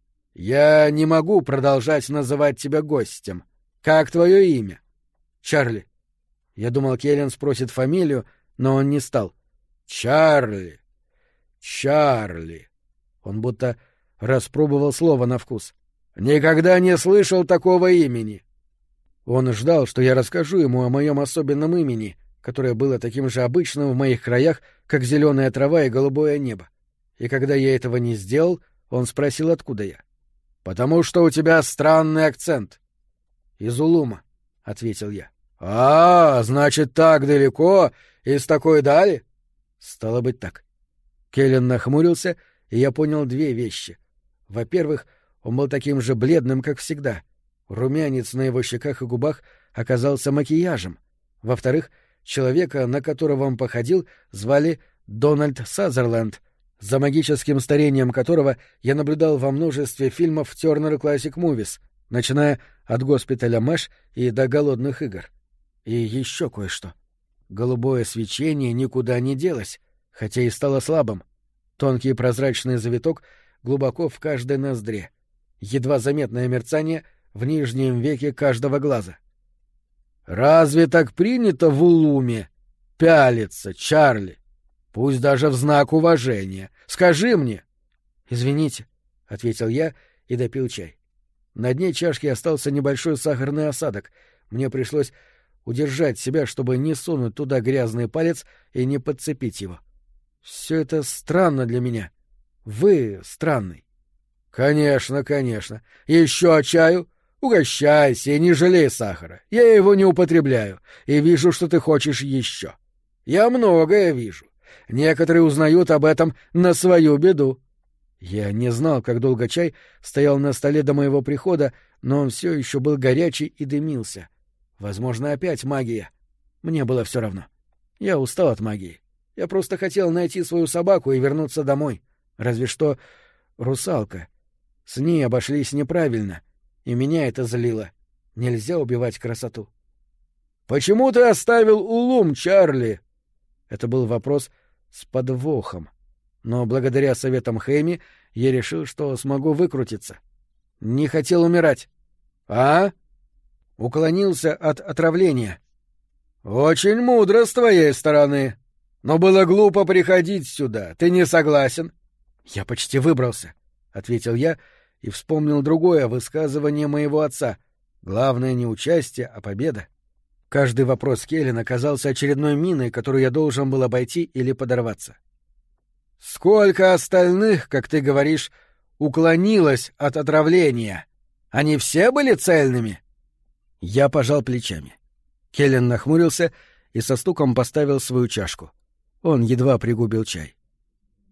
«Я не могу продолжать называть тебя гостем. Как твое имя?» «Чарли». Я думал, Келлен спросит фамилию, но он не стал. «Чарли. Чарли». Он будто распробовал слово на вкус. «Никогда не слышал такого имени». Он ждал, что я расскажу ему о моем особенном имени, которое было таким же обычным в моих краях, как зеленая трава и голубое небо. И когда я этого не сделал, он спросил, откуда я. «Потому что у тебя странный акцент». «Из Улума», — ответил я. Значит, так далеко, из такой дали?» «Стало быть, так». Келлен нахмурился, и я понял 2 вещи. Во-первых, он был таким же бледным, как всегда. Румянец на его щеках и губах оказался макияжем. Во-вторых, человека, на которого он походил, звали Дональд Сазерленд, за магическим старением которого я наблюдал во множестве фильмов Turner Classic Movies, начиная от «Госпиталя Мэш» и до «Голодных игр». И еще кое-что. Голубое свечение никуда не делось, хотя и стало слабым. Тонкий прозрачный завиток глубоко в каждой ноздре. Едва заметное мерцание в нижнем веке каждого глаза. «Разве так принято в Улуме? Пялиться, Чарли? Пусть даже в знак уважения. Скажи мне!» «Извините», — ответил я и допил чай. На дне чашки остался небольшой сахарный осадок. Мне пришлось удержать себя, чтобы не сунуть туда грязный палец и не подцепить его. Все это странно для меня. Вы странный. «Конечно, конечно. Еще чаю? Угощайся и не жалей сахара. Я его не употребляю, и вижу, что ты хочешь еще. Я многое вижу. Некоторые узнают об этом на свою беду». Я не знал, как долго чай стоял на столе до моего прихода, но он все еще был горячий и дымился. Возможно, опять магия. Мне было все равно. Я устал от магии. Я просто хотел найти свою собаку и вернуться домой. Разве что русалка. С ней обошлись неправильно, и меня это злило. Нельзя убивать красоту. «Почему ты оставил Улум, Чарли?» Это был вопрос с подвохом. Но благодаря советам Хэми я решил, что смогу выкрутиться. Не хотел умирать. «А?» Уклонился от отравления. «Очень мудро с твоей стороны. Но было глупо приходить сюда. Ты не согласен?» «Я почти выбрался», — ответил я и вспомнил другое высказывание моего отца. Главное не участие, а победа. Каждый вопрос Келлена казался очередной миной, которую я должен был обойти или подорваться. «Сколько остальных, как ты говоришь, уклонилось от отравления? Они все были цельными?» Я пожал плечами. Келлен нахмурился и со стуком поставил свою чашку. Он едва пригубил чай.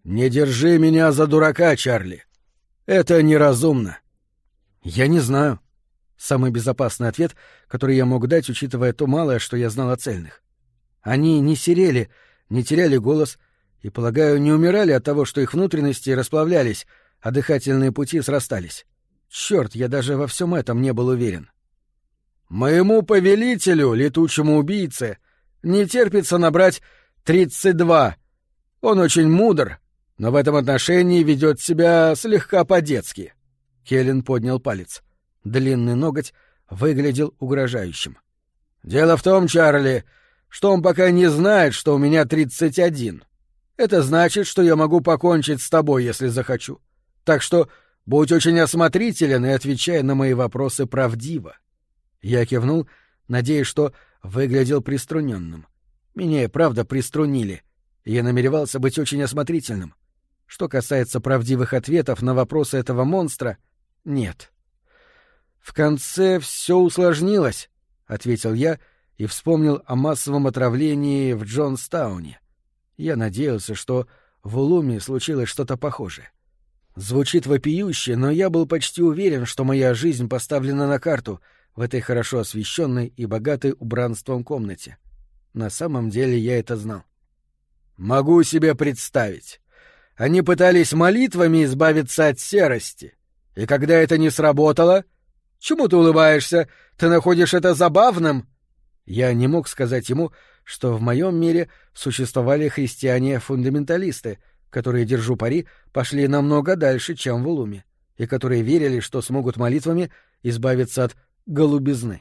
«Не держи меня за дурака, Чарли. Это неразумно». «Я не знаю». Самый безопасный ответ, который я мог дать, учитывая то малое, что я знал о цельных. Они не серели, не теряли голос и, полагаю, не умирали от того, что их внутренности расплавлялись, а дыхательные пути срастались. Чёрт, я даже во всем этом не был уверен. «Моему повелителю, летучему убийце, не терпится набрать 32. Он очень мудр, но в этом отношении ведет себя слегка по-детски». Келлен поднял палец. Длинный ноготь выглядел угрожающим. «Дело в том, Чарли, что он пока не знает, что у меня 31. Это значит, что я могу покончить с тобой, если захочу. Так что будь очень осмотрителен и отвечай на мои вопросы правдиво». Я кивнул, надеясь, что выглядел приструненным. Меня и правда приструнили, и я намеревался быть очень осмотрительным. Что касается правдивых ответов на вопросы этого монстра, нет. «В конце все усложнилось», — ответил я и вспомнил о массовом отравлении в Джонстауне. Я надеялся, что в Улуме случилось что-то похожее. Звучит вопиюще, но я был почти уверен, что моя жизнь поставлена на карту в этой хорошо освещенной и богатой убранством комнате. На самом деле я это знал. «Могу себе представить. Они пытались молитвами избавиться от серости. И когда это не сработало... Чему ты улыбаешься? Ты находишь это забавным?» Я не мог сказать ему, что в моем мире существовали христиане-фундаменталисты, которые, держу пари, пошли намного дальше, чем в Улуме, и которые верили, что смогут молитвами избавиться от голубизны.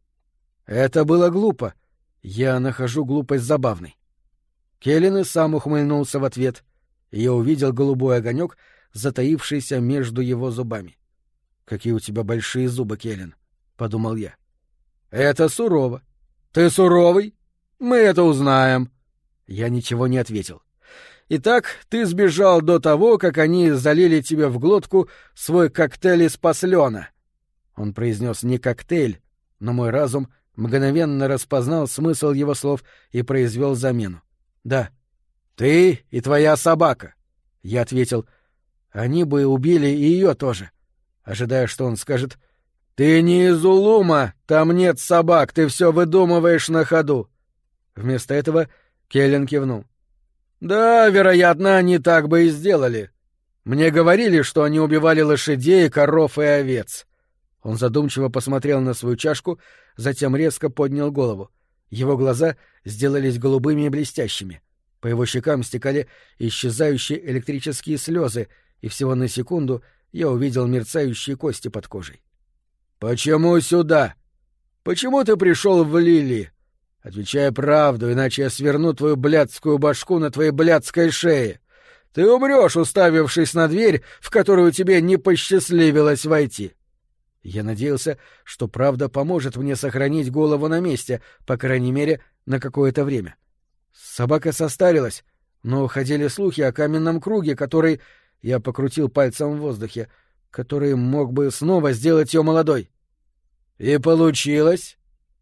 Это было глупо. Я нахожу глупость забавной. Келлен и сам ухмыльнулся в ответ, и я увидел голубой огонек, затаившийся между его зубами. «Какие у тебя большие зубы, Келлен», — подумал я. «Это сурово. Ты суровый? Мы это узнаем». Я ничего не ответил. «Итак, ты сбежал до того, как они залили тебе в глотку свой коктейль из паслёна». Он произнес не коктейль, но мой разум мгновенно распознал смысл его слов и произвел замену. «Да». «Ты и твоя собака». Я ответил: «Они бы убили и ее тоже», ожидая, что он скажет: «Ты не из Улума, там нет собак, ты все выдумываешь на ходу». Вместо этого Келлен кивнул. «Да, вероятно, они так бы и сделали. Мне говорили, что они убивали лошадей, коров и овец». Он задумчиво посмотрел на свою чашку, затем резко поднял голову. Его глаза сделались голубыми и блестящими. По его щекам стекали исчезающие электрические слезы, и всего на секунду я увидел мерцающие кости под кожей. «Почему сюда? Почему ты пришел в Лили? Отвечай правду, иначе я сверну твою блядскую башку на твоей блядской шее. Ты умрешь, уставившись на дверь, в которую тебе не посчастливилось войти». Я надеялся, что правда поможет мне сохранить голову на месте, по крайней мере, на какое-то время. Собака состарилась, но ходили слухи о каменном круге, который... Я покрутил пальцем в воздухе, который мог бы снова сделать ее молодой. «И получилось?»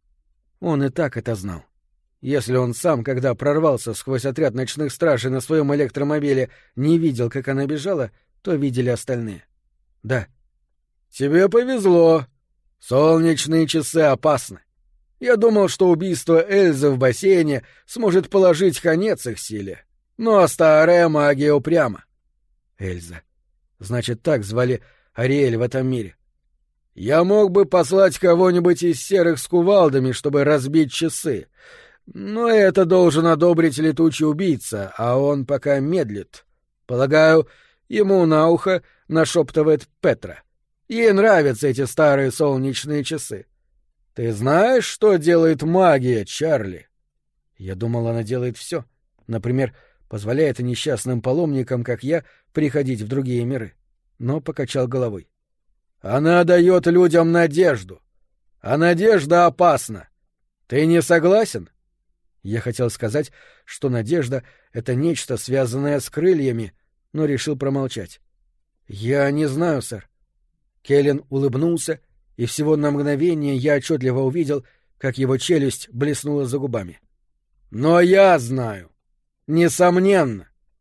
Он и так это знал. Если он сам, когда прорвался сквозь отряд ночных стражей на своем электромобиле, не видел, как она бежала, то видели остальные. «Да». «Тебе повезло. Солнечные часы опасны. Я думал, что убийство Эльзы в бассейне сможет положить конец их силе. Но старая магия упряма». Эльза. Значит, так звали Ариэль в этом мире. «Я мог бы послать кого-нибудь из серых с кувалдами, чтобы разбить часы. Но это должен одобрить летучий убийца, а он пока медлит. Полагаю, ему на ухо нашептывает Петра. Ей нравятся эти старые солнечные часы. Ты знаешь, что делает магия, Чарли?» Я думал, она делает все. Например, позволяет несчастным паломникам, как я, приходить в другие миры. Но покачал головой. «Она дает людям надежду. А надежда опасна. Ты не согласен?» Я хотел сказать, что надежда — это нечто, связанное с крыльями, но решил промолчать. «Я не знаю, сэр». Келлен улыбнулся, и всего на мгновение я отчетливо увидел, как его челюсть блеснула за губами. «Но я знаю. Несомненно.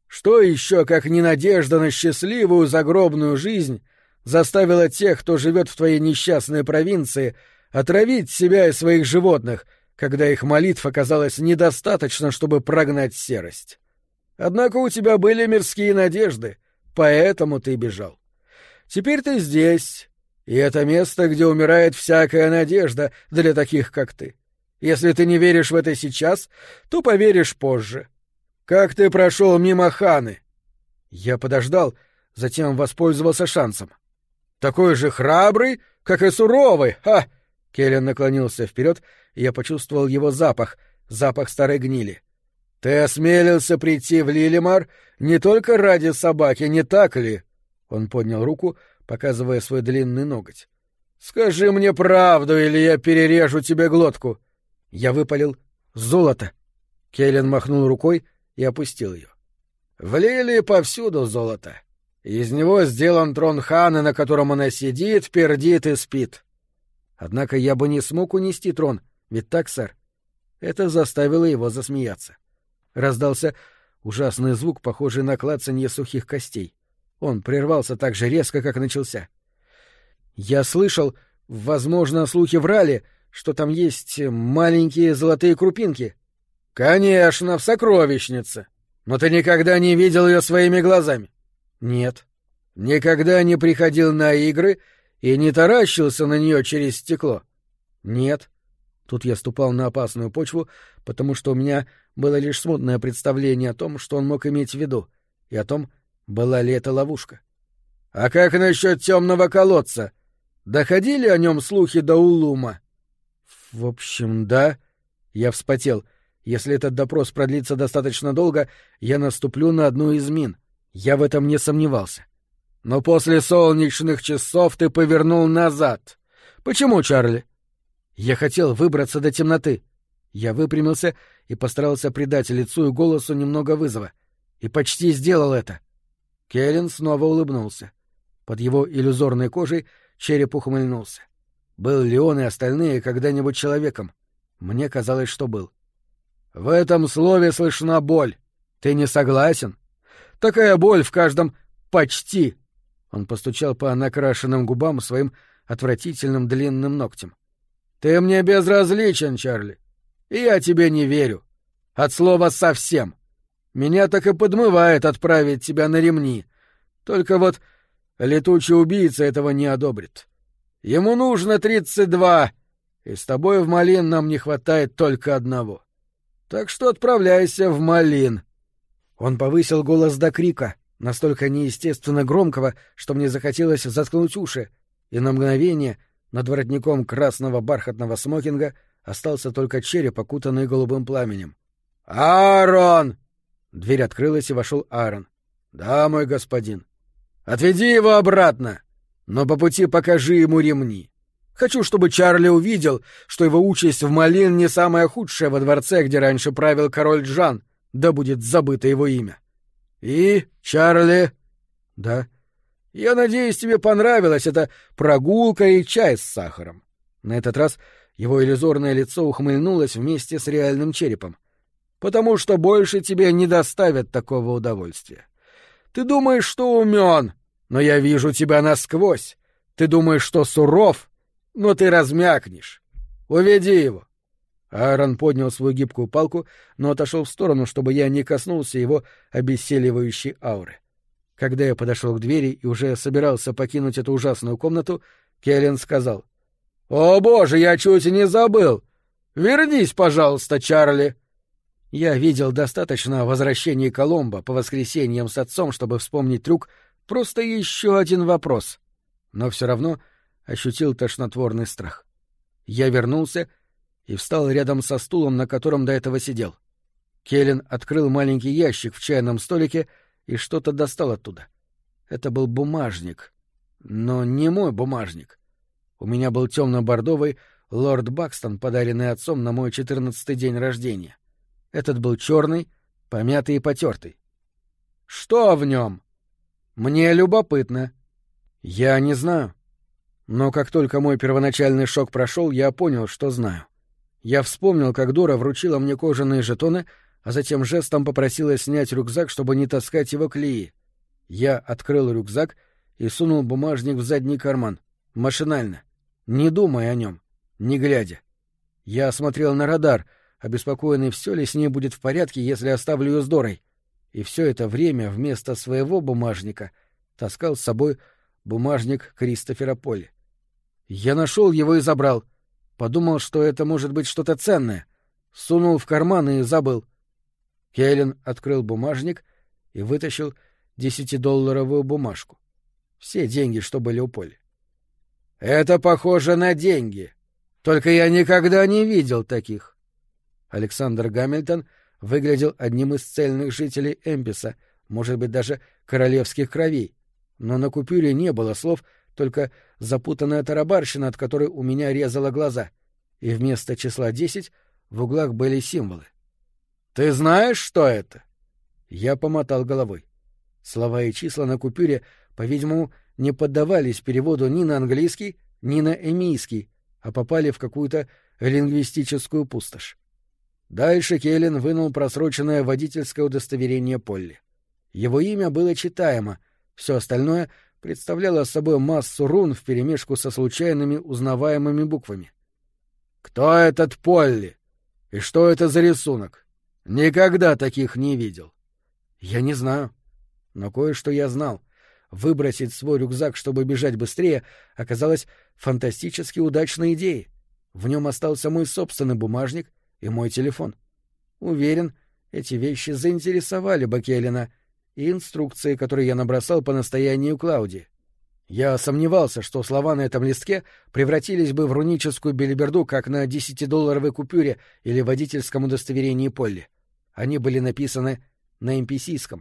Что еще, как ненадежда на счастливую загробную жизнь, заставила тех, кто живет в твоей несчастной провинции, отравить себя и своих животных, когда их молитв оказалось недостаточно, чтобы прогнать серость? Однако у тебя были мирские надежды, поэтому ты бежал. Теперь ты здесь, и это место, где умирает всякая надежда для таких, как ты. Если ты не веришь в это сейчас, то поверишь позже. Как ты прошел мимо Ханы? Я подождал, затем воспользовался шансом. Такой же храбрый, как и суровый, ха! Келлен наклонился вперед, и я почувствовал его запах старой гнили. Ты осмелился прийти в Лилимар не только ради собаки, не так ли? Он поднял руку, показывая свой длинный ноготь. Скажи мне правду, или я перережу тебе глотку. Я выпалил: золото. Келлен махнул рукой и опустил ее. В Лилии повсюду золото. Из него сделан трон Ханы, на котором она сидит, пердит и спит. Однако я бы не смог унести трон, ведь так, сэр? Это заставило его засмеяться. Раздался ужасный звук, похожий на клацанье сухих костей. Он прервался так же резко, как начался. Я слышал, возможно, слухи врали, что там есть маленькие золотые крупинки. Конечно, в сокровищнице. Но ты никогда не видел ее своими глазами? Нет. Никогда не приходил на игры и не таращился на нее через стекло? Нет. Тут я ступал на опасную почву, потому что у меня было лишь смутное представление о том, что он мог иметь в виду, и о том, была ли это ловушка. А как насчет темного колодца? Доходили о нем слухи до Улума? В общем, да. Я вспотел. Если этот допрос продлится достаточно долго, я наступлю на одну из мин. Я в этом не сомневался. Но после солнечных часов ты повернул назад. Почему, Чарли? Я хотел выбраться до темноты. Я выпрямился и постарался придать лицу и голосу немного вызова. И почти сделал это. Келлен снова улыбнулся. Под его иллюзорной кожей череп ухмыльнулся. Был ли он и остальные когда-нибудь человеком? Мне казалось, что был. В этом слове слышна боль. Ты не согласен? Такая боль в каждом «почти». Он постучал по накрашенным губам своим отвратительным длинным ногтем. Ты мне безразличен, Чарли. И я тебе не верю. От слова «совсем». Меня так и подмывает отправить тебя на ремни. Только вот летучий убийца этого не одобрит. Ему нужно 32, и с тобой в Малин нам не хватает только одного. Так что отправляйся в Малин. Он повысил голос до крика, настолько неестественно громкого, что мне захотелось заткнуть уши, и на мгновение над воротником красного бархатного смокинга остался только череп, окутанный голубым пламенем. «Аарон!» Дверь открылась, и вошел Аарон. «Да, мой господин. Отведи его обратно, но по пути покажи ему ремни. Хочу, чтобы Чарли увидел, что его участь в Малин не самая худшая во дворце, где раньше правил король Джан, да будет забыто его имя. И, Чарли...» «Да». «Я надеюсь, тебе понравилась эта прогулка и чай с сахаром». На этот раз его иллюзорное лицо ухмыльнулось вместе с реальным черепом. «Потому что больше тебе не доставят такого удовольствия. Ты думаешь, что умён, но я вижу тебя насквозь. Ты думаешь, что суров, но ты размякнешь. Уведи его». Аарон поднял свою гибкую палку, но отошел в сторону, чтобы я не коснулся его обессиливающей ауры. Когда я подошел к двери и уже собирался покинуть эту ужасную комнату, Келлен сказал: «О, боже, я чуть не забыл! Вернись, пожалуйста, Чарли!» Я видел достаточно возвращений Коломбо по воскресеньям с отцом, чтобы вспомнить трюк «просто еще один вопрос». Но все равно ощутил тошнотворный страх. Я вернулся и встал рядом со стулом, на котором до этого сидел. Келлен открыл маленький ящик в чайном столике и что-то достал оттуда. Это был бумажник, но не мой бумажник. У меня был темно-бордовый лорд Бакстон, подаренный отцом на мой 14-й день рождения. Этот был черный, помятый и потертый. Что в нем? Мне любопытно. Я не знаю. Но как только мой первоначальный шок прошел, я понял, что знаю. Я вспомнил, как Дора вручила мне кожаные жетоны, а затем жестом попросила снять рюкзак, чтобы не таскать его к Лии. Я открыл рюкзак и сунул бумажник в задний карман. Машинально. Не думая о нем. Не глядя. Я смотрел на радар, обеспокоенный, все ли с ней будет в порядке, если оставлю ее с Дорой. И все это время вместо своего бумажника таскал с собой бумажник Кристофера Полли. Я нашел его и забрал. Подумал, что это может быть что-то ценное. Сунул в карман и забыл. Кейлин открыл бумажник и вытащил 10-долларовую бумажку. Все деньги, что были у Полли. «Это похоже на деньги. Только я никогда не видел таких». Александр Гамильтон выглядел одним из цельных жителей Эмписа, может быть, даже королевских кровей. Но на купюре не было слов, только запутанная тарабарщина, от которой у меня резало глаза. И вместо числа 10 в углах были символы. «Ты знаешь, что это?» Я помотал головой. Слова и числа на купюре, по-видимому, не поддавались переводу ни на английский, ни на эмийский, а попали в какую-то лингвистическую пустошь. Дальше Кейлин вынул просроченное водительское удостоверение Полли. Его имя было читаемо, все остальное представляло собой массу рун вперемешку со случайными узнаваемыми буквами. «Кто этот Полли? И что это за рисунок? Никогда таких не видел». «Я не знаю. Но кое-что я знал. Выбросить свой рюкзак, чтобы бежать быстрее, оказалось фантастически удачной идеей. В нем остался мой собственный бумажник и мой телефон. Уверен, эти вещи заинтересовали бы Кейлина и инструкции, которые я набросал по настоянию Клаудии. Я сомневался, что слова на этом листке превратились бы в руническую белиберду, как на 10-долларовой купюре или водительском удостоверении Полли. Они были написаны на эмписийском.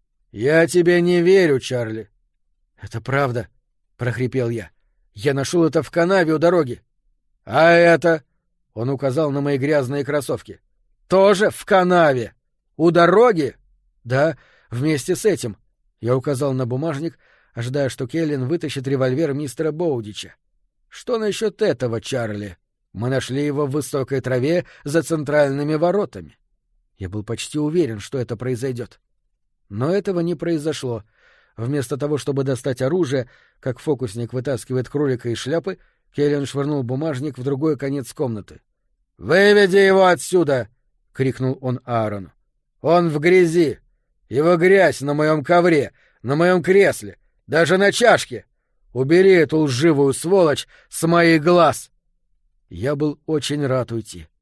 «Я тебе не верю, Чарли». «Это правда», — прохрипел я. «Я нашел это в канаве у дороги». «А это?» — он указал на мои грязные кроссовки. «Тоже в канаве? У дороги?» «Да, вместе с этим». Я указал на бумажник, ожидая, что Келлин вытащит револьвер мистера Боудича. «Что насчет этого, Чарли? Мы нашли его в высокой траве за центральными воротами». Я был почти уверен, что это произойдет. Но этого не произошло. Вместо того, чтобы достать оружие, как фокусник вытаскивает кролика из шляпы, Келлин швырнул бумажник в другой конец комнаты. «Выведи его отсюда!» — крикнул он Аарону. «Он в грязи! Его грязь на моем ковре, на моем кресле, даже на чашке! Убери эту лживую сволочь с моих глаз!» Я был очень рад уйти.